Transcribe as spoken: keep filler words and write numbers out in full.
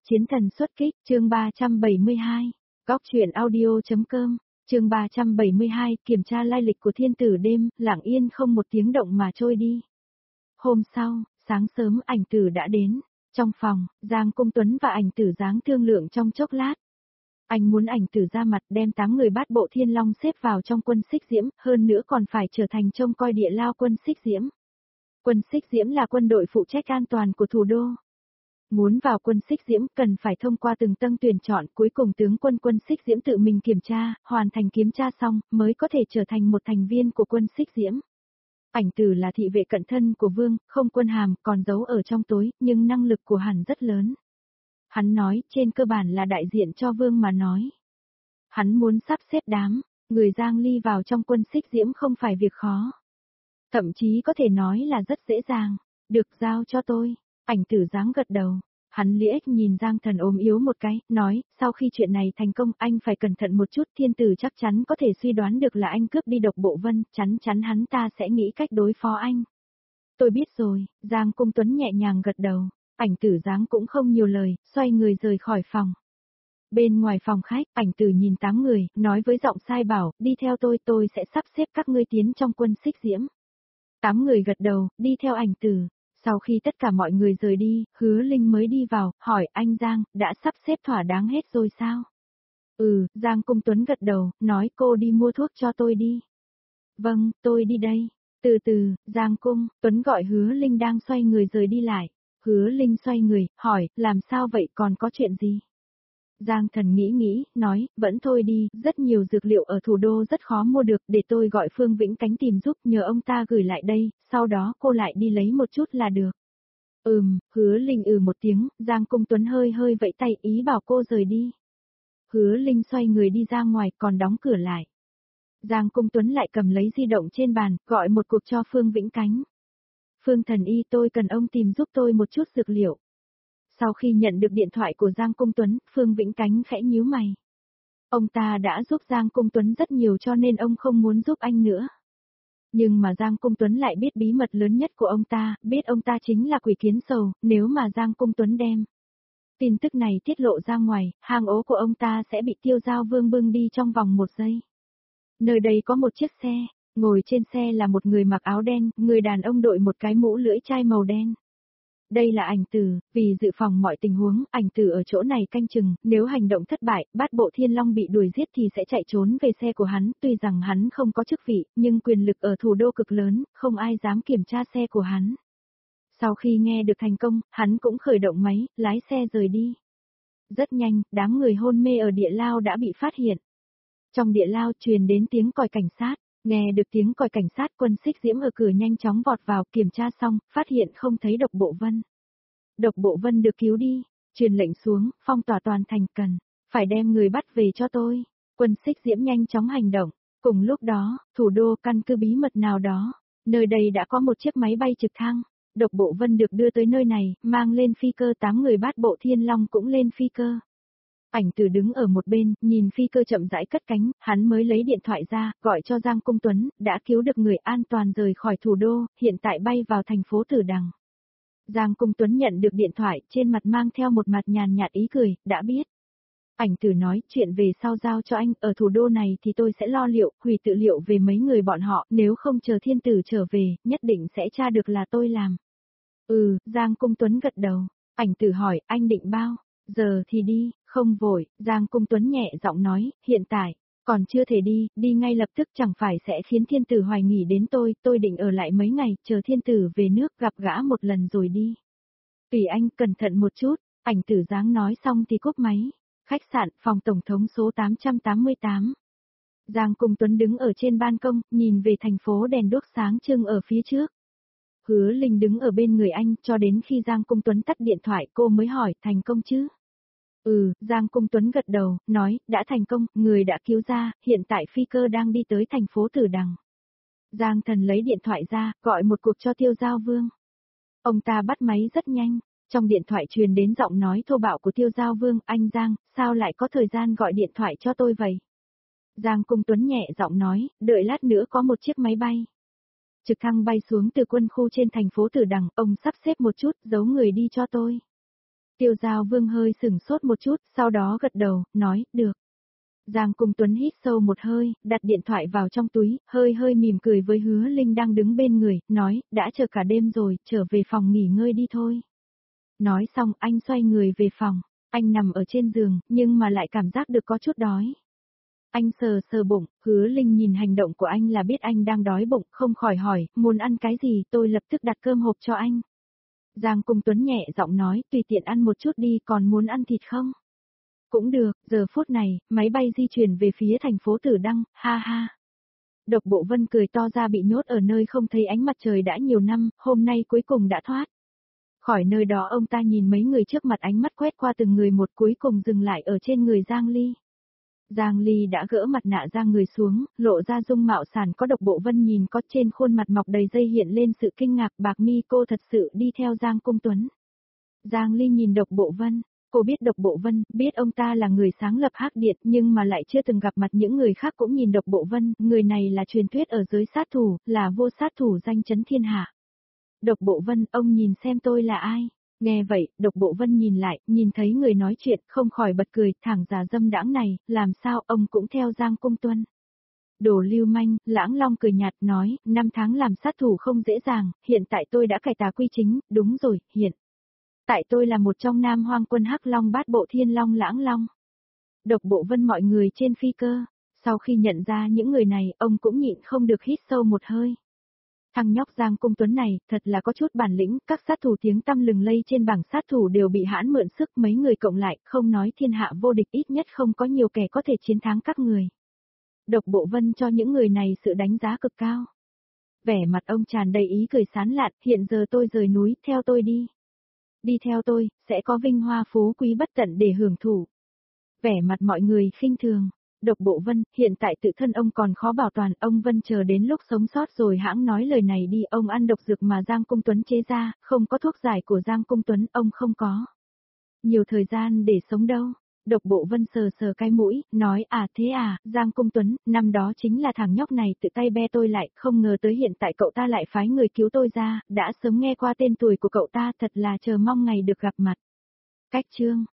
Chiến thần xuất kích, chương ba trăm bảy mươi hai. Góc truyện audio.com, chương ba trăm bảy mươi hai, kiểm tra lai lịch của thiên tử đêm, lặng yên không một tiếng động mà trôi đi. Hôm sau, sáng sớm ảnh tử đã đến. Trong phòng, Giang Cung Tuấn và ảnh tử Giáng thương lượng trong chốc lát. Anh muốn ảnh tử ra mặt đem tám người bát bộ thiên long xếp vào trong quân xích diễm, hơn nữa còn phải trở thành trông coi địa lao quân xích diễm. Quân xích diễm là quân đội phụ trách an toàn của thủ đô. Muốn vào quân xích diễm cần phải thông qua từng tầng tuyển chọn, cuối cùng tướng quân quân xích diễm tự mình kiểm tra, hoàn thành kiểm tra xong, mới có thể trở thành một thành viên của quân xích diễm. Ảnh tử là thị vệ cận thân của vương, không quân hàm, còn giấu ở trong tối, nhưng năng lực của hắn rất lớn. Hắn nói, trên cơ bản là đại diện cho vương mà nói. Hắn muốn sắp xếp đám, người Giang Ly vào trong quân xích diễm không phải việc khó. Thậm chí có thể nói là rất dễ dàng, được giao cho tôi. Ảnh tử Giáng gật đầu, hắn liếc nhìn Giang Thần ốm yếu một cái, nói, sau khi chuyện này thành công anh phải cẩn thận một chút, thiên tử chắc chắn có thể suy đoán được là anh cướp đi độc bộ vân, chắn chắn hắn ta sẽ nghĩ cách đối phó anh. Tôi biết rồi, Giang Cung Tuấn nhẹ nhàng gật đầu, ảnh tử Giáng cũng không nhiều lời, xoay người rời khỏi phòng. Bên ngoài phòng khách, ảnh tử nhìn tám người, nói với giọng sai bảo, đi theo tôi, tôi sẽ sắp xếp các ngươi tiến trong quân xích diễm. Tám người gật đầu, đi theo ảnh tử. Sau khi tất cả mọi người rời đi, Hứa Linh mới đi vào, hỏi anh Giang, đã sắp xếp thỏa đáng hết rồi sao? Ừ, Giang Cung Tuấn gật đầu, nói cô đi mua thuốc cho tôi đi. Vâng, tôi đi đây. Từ từ, Giang Cung, Tuấn gọi Hứa Linh đang xoay người rời đi lại. Hứa Linh xoay người, hỏi, làm sao vậy, còn có chuyện gì? Giang Thần nghĩ nghĩ, nói, vẫn thôi đi, rất nhiều dược liệu ở thủ đô rất khó mua được, để tôi gọi Phương Vĩnh Cánh tìm giúp, nhờ ông ta gửi lại đây, sau đó cô lại đi lấy một chút là được. Ừm, Hứa Linh ừ một tiếng, Giang Cung Tuấn hơi hơi vẫy tay ý bảo cô rời đi. Hứa Linh xoay người đi ra ngoài, còn đóng cửa lại. Giang Cung Tuấn lại cầm lấy di động trên bàn, gọi một cuộc cho Phương Vĩnh Cánh. Phương thần y, tôi cần ông tìm giúp tôi một chút dược liệu. Sau khi nhận được điện thoại của Giang Cung Tuấn, Phương Vĩnh Cánh khẽ nhíu mày. Ông ta đã giúp Giang Cung Tuấn rất nhiều cho nên ông không muốn giúp anh nữa. Nhưng mà Giang Cung Tuấn lại biết bí mật lớn nhất của ông ta, biết ông ta chính là quỷ kiến sầu, nếu mà Giang Cung Tuấn đem tin tức này tiết lộ ra ngoài, hang ổ của ông ta sẽ bị Tiêu Giao Vương bưng đi trong vòng một giây. Nơi đây có một chiếc xe, ngồi trên xe là một người mặc áo đen, người đàn ông đội một cái mũ lưỡi chai màu đen. Đây là ảnh tử, vì dự phòng mọi tình huống, ảnh tử ở chỗ này canh chừng, nếu hành động thất bại, bát bộ thiên long bị đuổi giết thì sẽ chạy trốn về xe của hắn, tuy rằng hắn không có chức vị, nhưng quyền lực ở thủ đô cực lớn, không ai dám kiểm tra xe của hắn. Sau khi nghe được thành công, hắn cũng khởi động máy, lái xe rời đi. Rất nhanh, đám người hôn mê ở địa lao đã bị phát hiện. Trong địa lao truyền đến tiếng còi cảnh sát. Nghe được tiếng còi cảnh sát, quân xích diễm ở cửa nhanh chóng vọt vào, kiểm tra xong, phát hiện không thấy độc bộ vân. Độc bộ vân được cứu đi, truyền lệnh xuống, phong tỏa toàn thành, cần phải đem người bắt về cho tôi. Quân xích diễm nhanh chóng hành động. Cùng lúc đó, thủ đô căn cứ bí mật nào đó, nơi đây đã có một chiếc máy bay trực thăng. Độc bộ vân được đưa tới nơi này, mang lên phi cơ, tám người bát bộ thiên long cũng lên phi cơ. Ảnh tử đứng ở một bên, nhìn phi cơ chậm rãi cất cánh, hắn mới lấy điện thoại ra, gọi cho Giang Cung Tuấn, đã cứu được người, an toàn rời khỏi thủ đô, hiện tại bay vào thành phố Tử Đằng. Giang Cung Tuấn nhận được điện thoại, trên mặt mang theo một mặt nhàn nhạt ý cười, đã biết. Ảnh tử nói, chuyện về sau giao cho anh, ở thủ đô này thì tôi sẽ lo liệu, hủy tự liệu về mấy người bọn họ, nếu không chờ thiên tử trở về, nhất định sẽ tra được là tôi làm. Ừ, Giang Cung Tuấn gật đầu, ảnh tử hỏi, anh định bao giờ thì đi? Không vội, Giang Cung Tuấn nhẹ giọng nói, hiện tại, còn chưa thể đi, đi ngay lập tức chẳng phải sẽ khiến thiên tử hoài nghỉ đến tôi, tôi định ở lại mấy ngày, chờ thiên tử về nước gặp gã một lần rồi đi. Tùy anh, cẩn thận một chút, ảnh tử Giáng nói xong thì cúp máy. Khách sạn, phòng tổng thống số tám trăm tám mươi tám. Giang Cung Tuấn đứng ở trên ban công, nhìn về thành phố đèn đuốc sáng trưng ở phía trước. Hứa Linh đứng ở bên người anh, cho đến khi Giang Cung Tuấn tắt điện thoại cô mới hỏi, thành công chứ? Ừ, Giang Cung Tuấn gật đầu, nói, đã thành công, người đã cứu ra, hiện tại phi cơ đang đi tới thành phố Tử Đằng. Giang Thần lấy điện thoại ra, gọi một cuộc cho Tiêu Giao Vương. Ông ta bắt máy rất nhanh, trong điện thoại truyền đến giọng nói thô bạo của Tiêu Giao Vương, anh Giang, sao lại có thời gian gọi điện thoại cho tôi vậy? Giang Cung Tuấn nhẹ giọng nói, đợi lát nữa có một chiếc máy bay trực thăng bay xuống từ quân khu trên thành phố Tử Đằng, ông sắp xếp một chút, giấu người đi cho tôi. Tiêu Giao Vương hơi sửng sốt một chút, sau đó gật đầu, nói, được. Giang Cung Tuấn hít sâu một hơi, đặt điện thoại vào trong túi, hơi hơi mỉm cười với Hứa Linh đang đứng bên người, nói, đã chờ cả đêm rồi, trở về phòng nghỉ ngơi đi thôi. Nói xong anh xoay người về phòng, anh nằm ở trên giường, nhưng mà lại cảm giác được có chút đói. Anh sờ sờ bụng, Hứa Linh nhìn hành động của anh là biết anh đang đói bụng, không khỏi hỏi, muốn ăn cái gì, tôi lập tức đặt cơm hộp cho anh. Giang Cung Tuấn nhẹ giọng nói, tùy tiện ăn một chút đi, còn muốn ăn thịt không? Cũng được, giờ phút này, máy bay di chuyển về phía thành phố Tử Đăng, ha ha. Độc Bộ Vân cười to ra, bị nhốt ở nơi không thấy ánh mặt trời đã nhiều năm, hôm nay cuối cùng đã thoát. Khỏi nơi đó ông ta nhìn mấy người trước mặt, ánh mắt quét qua từng người một, cuối cùng dừng lại ở trên người Giang Ly. Giang Ly đã gỡ mặt nạ ra người xuống, lộ ra dung mạo sàn có. Độc Bộ Vân nhìn có trên khuôn mặt mọc đầy dây hiện lên sự kinh ngạc, Bạc Mi cô thật sự đi theo Giang Cung Tuấn. Giang Ly nhìn Độc Bộ Vân, cô biết Độc Bộ Vân, biết ông ta là người sáng lập Hắc Điện, nhưng mà lại chưa từng gặp mặt. Những người khác cũng nhìn Độc Bộ Vân, người này là truyền thuyết ở giới sát thủ, là vô sát thủ danh chấn thiên hạ. Độc Bộ Vân, ông nhìn xem tôi là ai? Nghe vậy, Độc Bộ Vân nhìn lại, nhìn thấy người nói chuyện, không khỏi bật cười, thẳng giả dâm đãng này, làm sao ông cũng theo Giang Cung Tuấn? Đồ lưu manh, Lãng Long cười nhạt nói, năm tháng làm sát thủ không dễ dàng, hiện tại tôi đã cải tà quy chính, đúng rồi, hiện. Tại tôi là một trong Nam Hoang quân Hắc Long bát bộ Thiên Long Lãng Long. Độc Bộ Vân mọi người trên phi cơ, sau khi nhận ra những người này, ông cũng nhịn không được hít sâu một hơi. Thằng nhóc Giang Cung Tuấn này, thật là có chút bản lĩnh, các sát thủ tiếng tăm lừng lây trên bảng sát thủ đều bị hãn mượn sức, mấy người cộng lại, không nói thiên hạ vô địch, ít nhất không có nhiều kẻ có thể chiến thắng các người. Độc Bộ Vân cho những người này sự đánh giá cực cao. Vẻ mặt ông tràn đầy ý cười sán lạn, hiện giờ tôi rời núi, theo tôi đi. Đi theo tôi, sẽ có vinh hoa phú quý bất tận để hưởng thụ. Vẻ mặt mọi người khinh thường. Độc Bộ Vân, hiện tại tự thân ông còn khó bảo toàn, ông Vân chờ đến lúc sống sót rồi hãng nói lời này đi, ông ăn độc dược mà Giang Cung Tuấn chế ra, không có thuốc giải của Giang Cung Tuấn, ông không có nhiều thời gian để sống đâu. Độc Bộ Vân sờ sờ cái mũi, nói à thế à, Giang Cung Tuấn, năm đó chính là thằng nhóc này tự tay be tôi lại, không ngờ tới hiện tại cậu ta lại phái người cứu tôi ra, đã sớm nghe qua tên tuổi của cậu ta, thật là chờ mong ngày được gặp mặt. Cách chương